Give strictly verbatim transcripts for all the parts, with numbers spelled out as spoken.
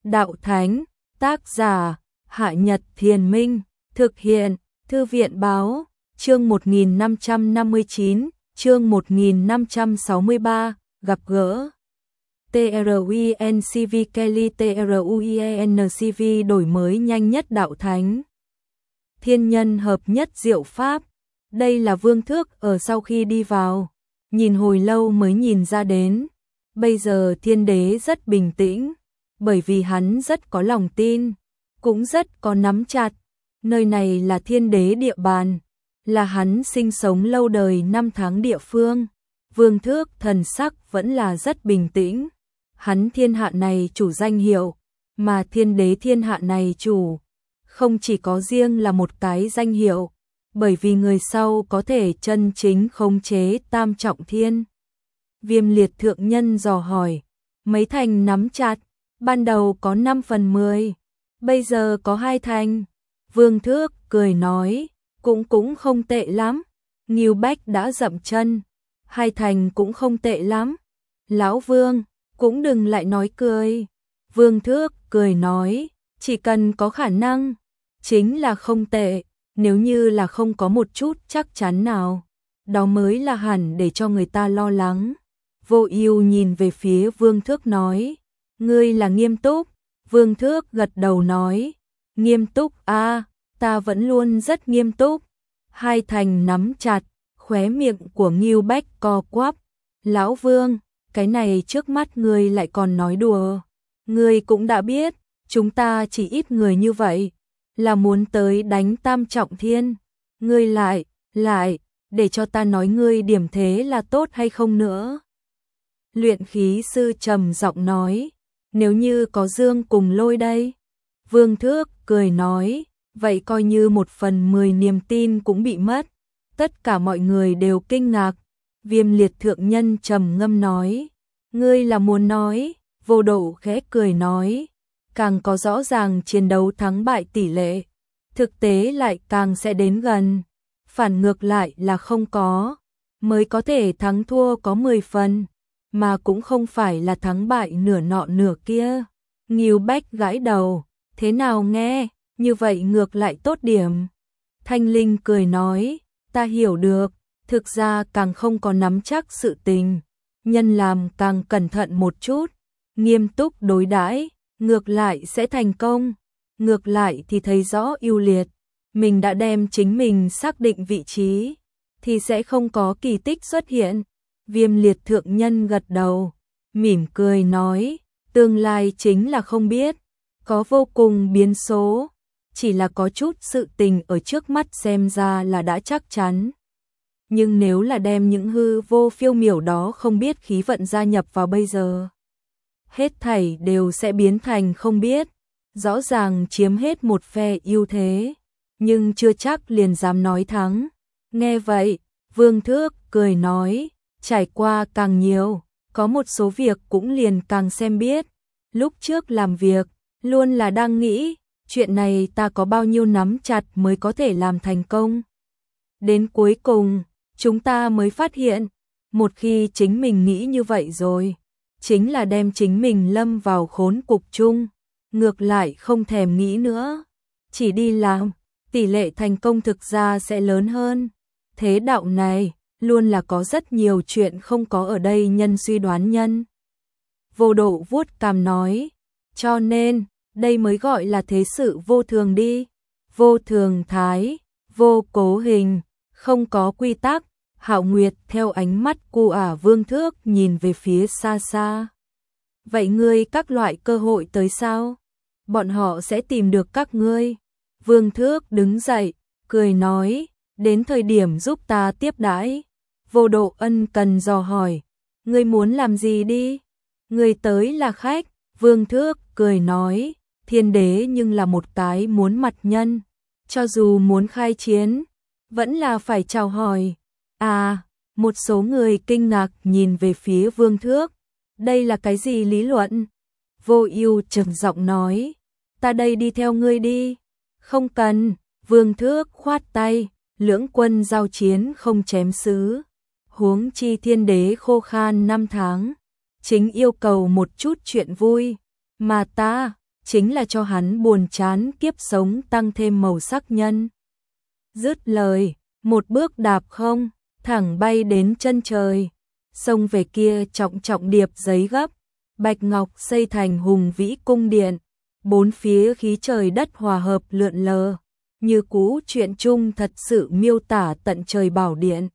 Đạo Thánh, tác giả, Hạ Nhật Thiền Minh, thực hiện, Thư viện Báo, chương một nghìn năm trăm năm mươi chín, chương một nghìn năm trăm sáu mươi ba, gặp gỡ. TRUINCV Kelly TRUIENCV đổi mới nhanh nhất Đạo Thánh. Thiên nhân hợp nhất diệu pháp. Đây là Vương Thước ở sau khi đi vào, nhìn hồi lâu mới nhìn ra đến. Bây giờ Thiên Đế rất bình tĩnh, bởi vì hắn rất có lòng tin, cũng rất có nắm chặt. Nơi này là Thiên Đế địa bàn, là hắn sinh sống lâu đời năm tháng địa phương. Vương Thước thần sắc vẫn là rất bình tĩnh. Hắn thiên hạ này chủ danh hiệu, mà Thiên Đế thiên hạ này chủ, không chỉ có riêng là một cái danh hiệu, bởi vì người sau có thể chân chính khống chế tam trọng thiên. Viêm Liệt thượng nhân dò hỏi, mấy thành nắm chặt? Ban đầu có năm phần mười, bây giờ có hai thành. Vương Thước cười nói, cũng cũng không tệ lắm. Ngưu Bách đã dậm chân, hai thành cũng không tệ lắm. Lão Vương, cũng đừng lại nói cười. Vương Thước cười nói, chỉ cần có khả năng, chính là không tệ. Nếu như là không có một chút chắc chắn nào, đó mới là hẳn để cho người ta lo lắng. Vô Ưu nhìn về phía Vương Thước nói, ngươi là nghiêm túc? Vương Thước gật đầu nói, nghiêm túc a, à, ta vẫn luôn rất nghiêm túc. Hai thành nắm chặt, khóe miệng của Ngưu Bách co quắp. Lão Vương, cái này trước mắt ngươi lại còn nói đùa. Ngươi cũng đã biết, chúng ta chỉ ít người như vậy, là muốn tới đánh tam trọng thiên. Ngươi lại, lại, để cho ta nói ngươi điểm thế là tốt hay không nữa. Luyện khí sư trầm giọng nói, nếu như có Dương cùng Lôi đây. Vương Thước cười nói, vậy coi như một phần mười niềm tin cũng bị mất. Tất cả mọi người đều kinh ngạc. Viêm Liệt thượng nhân trầm ngâm nói, ngươi là muốn nói? Vô Độ khẽ cười nói, càng có rõ ràng chiến đấu thắng bại tỷ lệ, thực tế lại càng sẽ đến gần. Phản ngược lại là không có, mới có thể thắng thua có mười phần, mà cũng không phải là thắng bại nửa nọ nửa kia. Ngưu Bách gãi đầu, thế nào nghe, như vậy ngược lại tốt điểm. Thanh Linh cười nói, ta hiểu được, thực ra càng không có nắm chắc sự tình, nhân làm càng cẩn thận một chút, nghiêm túc đối đãi, ngược lại sẽ thành công. Ngược lại thì thấy rõ ưu liệt, mình đã đem chính mình xác định vị trí, thì sẽ không có kỳ tích xuất hiện. Viêm Liệt thượng nhân gật đầu, mỉm cười nói, tương lai chính là không biết, có vô cùng biến số, chỉ là có chút sự tình ở trước mắt xem ra là đã chắc chắn. Nhưng nếu là đem những hư vô phiêu miểu đó không biết khí vận gia nhập vào bây giờ, hết thảy đều sẽ biến thành không biết. Rõ ràng chiếm hết một phe ưu thế, nhưng chưa chắc liền dám nói thắng. Nghe vậy, Vương Thước cười nói, trải qua càng nhiều, có một số việc cũng liền càng xem biết. Lúc trước làm việc, luôn là đang nghĩ, chuyện này ta có bao nhiêu nắm chặt mới có thể làm thành công. Đến cuối cùng, chúng ta mới phát hiện, một khi chính mình nghĩ như vậy rồi, chính là đem chính mình lâm vào khốn cục chung. Ngược lại không thèm nghĩ nữa, chỉ đi làm, tỷ lệ thành công thực ra sẽ lớn hơn. Thế đạo này, luôn là có rất nhiều chuyện không có ở đây nhân suy đoán nhân. Vô Độ vuốt cằm nói, cho nên, đây mới gọi là thế sự vô thường đi. Vô thường thái, vô cố hình, không có quy tắc. Hạo Nguyệt theo ánh mắt cu ả Vương Thước nhìn về phía xa xa. Vậy ngươi các loại cơ hội tới sao? Bọn họ sẽ tìm được các ngươi. Vương Thước đứng dậy, cười nói, đến thời điểm giúp ta tiếp đãi. Vô Độ ân cần dò hỏi, ngươi muốn làm gì đi? Ngươi tới là khách. Vương Thước cười nói, Thiên Đế nhưng là một cái muốn mặt nhân, cho dù muốn khai chiến, vẫn là phải chào hỏi. À, một số người kinh ngạc nhìn về phía Vương Thước, đây là cái gì lý luận? Vô Ưu trầm giọng nói, ta đây đi theo ngươi đi. Không cần. Vương Thước khoát tay, lưỡng quân giao chiến không chém sứ, huống chi Thiên Đế khô khan năm tháng, chính yêu cầu một chút chuyện vui, mà ta, chính là cho hắn buồn chán kiếp sống tăng thêm màu sắc nhân. Dứt lời, một bước đạp không, thẳng bay đến chân trời, xông về kia trọng trọng điệp giấy gấp, bạch ngọc xây thành hùng vĩ cung điện, bốn phía khí trời đất hòa hợp lượn lờ, như cũ chuyện chung thật sự miêu tả tận trời bảo điện.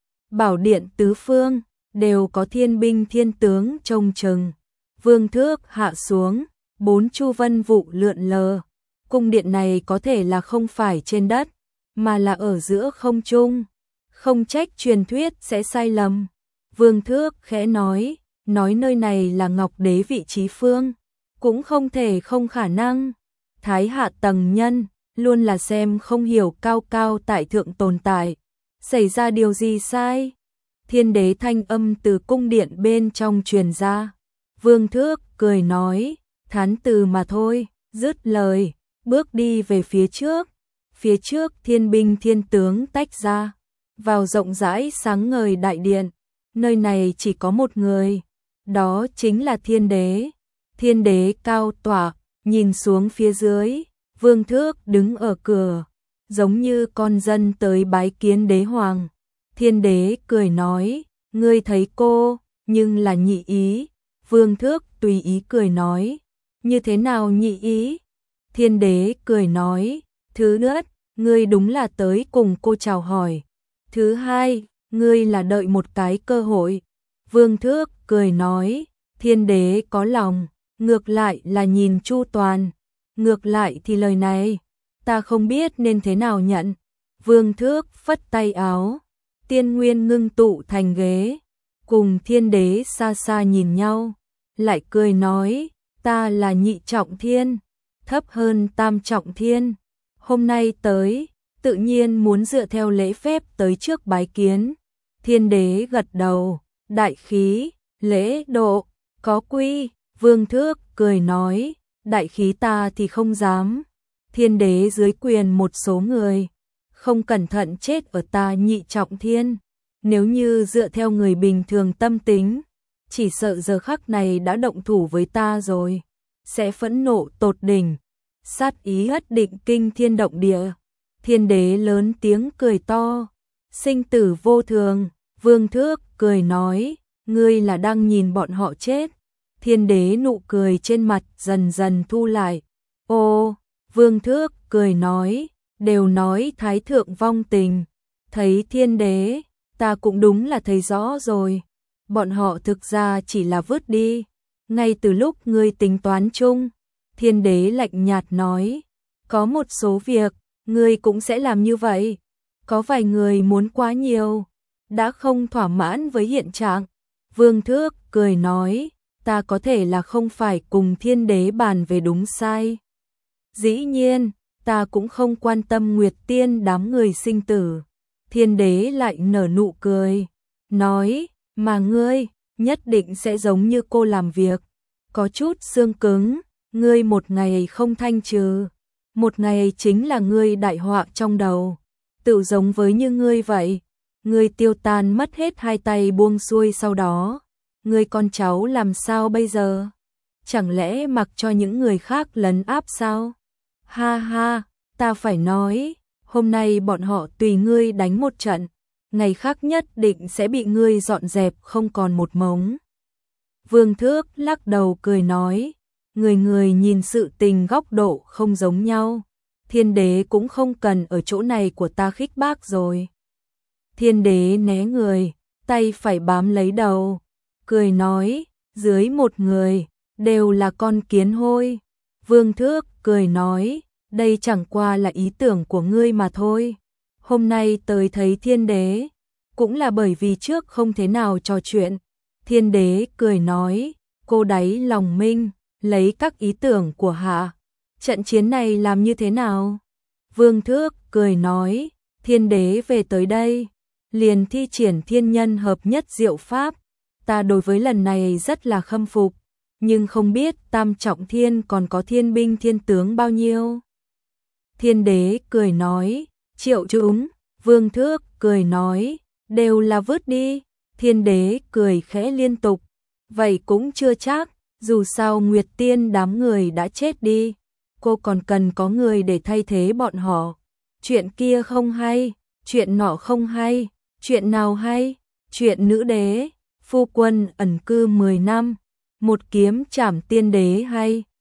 Bảo điện tứ phương, đều có thiên binh thiên tướng trông chừng, vương thước hạ xuống, bốn chu vân vụ lượn lờ, cung điện này có thể là không phải trên đất, mà là ở giữa không trung, không trách truyền thuyết sẽ sai lầm. Vương thước khẽ nói, nói nơi này là Ngọc Đế vị trí phương, cũng không thể không khả năng. Thái hạ tầng nhân, luôn là xem không hiểu cao cao tại thượng tồn tại. Xảy ra điều gì sai? Thiên đế thanh âm từ cung điện bên trong truyền ra. Vương thước cười nói, thán từ mà thôi, dứt lời, bước đi về phía trước. Phía trước thiên binh thiên tướng tách ra, vào rộng rãi sáng ngời đại điện. Nơi này chỉ có một người, đó chính là thiên đế. Thiên đế cao tỏa, nhìn xuống phía dưới, vương thước đứng ở cửa, giống như con dân tới bái kiến đế hoàng. Thiên đế cười nói, ngươi thấy cô, nhưng là nhị ý. Vương thước tùy ý cười nói, như thế nào nhị ý? Thiên đế cười nói, thứ nhất, ngươi đúng là tới cùng cô chào hỏi. Thứ hai, ngươi là đợi một cái cơ hội. Vương thước cười nói, thiên đế có lòng, ngược lại là nhìn chu toàn. Ngược lại thì lời này, ta không biết nên thế nào nhận. Vương thước phất tay áo, tiên nguyên ngưng tụ thành ghế, cùng thiên đế xa xa nhìn nhau, lại cười nói, ta là nhị trọng thiên, thấp hơn tam trọng thiên. Hôm nay tới, tự nhiên muốn dựa theo lễ phép tới trước bái kiến. Thiên đế gật đầu, đại khí, lễ độ, có quy. Vương thước cười nói, đại khí ta thì không dám. Thiên đế dưới quyền một số người, không cẩn thận chết ở ta nhị trọng thiên. Nếu như dựa theo người bình thường tâm tính, chỉ sợ giờ khắc này đã động thủ với ta rồi, sẽ phẫn nộ tột đỉnh, sát ý hất định kinh thiên động địa. Thiên đế lớn tiếng cười to, sinh tử vô thường. Vương thước cười nói, ngươi là đang nhìn bọn họ chết. Thiên đế nụ cười trên mặt dần dần thu lại. Ô, vương thước cười nói, đều nói thái thượng vong tình. Thấy thiên đế, ta cũng đúng là thấy rõ rồi. Bọn họ thực ra chỉ là vứt đi. Ngay từ lúc ngươi tính toán chung, thiên đế lạnh nhạt nói, có một số việc, ngươi cũng sẽ làm như vậy. Có vài người muốn quá nhiều, đã không thỏa mãn với hiện trạng. Vương thước cười nói, ta có thể là không phải cùng thiên đế bàn về đúng sai. Dĩ nhiên, ta cũng không quan tâm Nguyệt Tiên đám người sinh tử. Thiên đế lại nở nụ cười, nói, mà ngươi, nhất định sẽ giống như cô làm việc. Có chút xương cứng, ngươi một ngày không thanh trừ, một ngày chính là ngươi đại họa trong đầu. Tự giống với như ngươi vậy, ngươi tiêu tan mất hết hai tay buông xuôi sau đó. Ngươi con cháu làm sao bây giờ? Chẳng lẽ mặc cho những người khác lấn áp sao? Ha ha, ta phải nói, hôm nay bọn họ tùy ngươi đánh một trận, ngày khác nhất định sẽ bị ngươi dọn dẹp không còn một mống. Vương thước lắc đầu cười nói, người người nhìn sự tình góc độ không giống nhau. Thiên đế cũng không cần ở chỗ này của ta khích bác rồi. Thiên đế né người, tay phải bám lấy đầu, cười nói, dưới một người, đều là con kiến hôi. Vương thước cười nói, đây chẳng qua là ý tưởng của ngươi mà thôi. Hôm nay tới thấy thiên đế, cũng là bởi vì trước không thế nào trò chuyện. Thiên đế cười nói, cô đáy lòng minh, lấy các ý tưởng của hạ. Trận chiến này làm như thế nào? Vương thước cười nói, thiên đế về tới đây, liền thi triển thiên nhân hợp nhất diệu pháp. Ta đối với lần này rất là khâm phục, nhưng không biết tam trọng thiên còn có thiên binh thiên tướng bao nhiêu. Thiên đế cười nói, triệu chúng. Vương thước cười nói, đều là vứt đi. Thiên đế cười khẽ liên tục, vậy cũng chưa chắc. Dù sao Nguyệt Tiên đám người đã chết đi, cô còn cần có người để thay thế bọn họ. Chuyện kia không hay, chuyện nọ không hay, chuyện nào hay? Chuyện nữ đế, phu quân ẩn cư mười năm, một kiếm trảm tiên đế hay.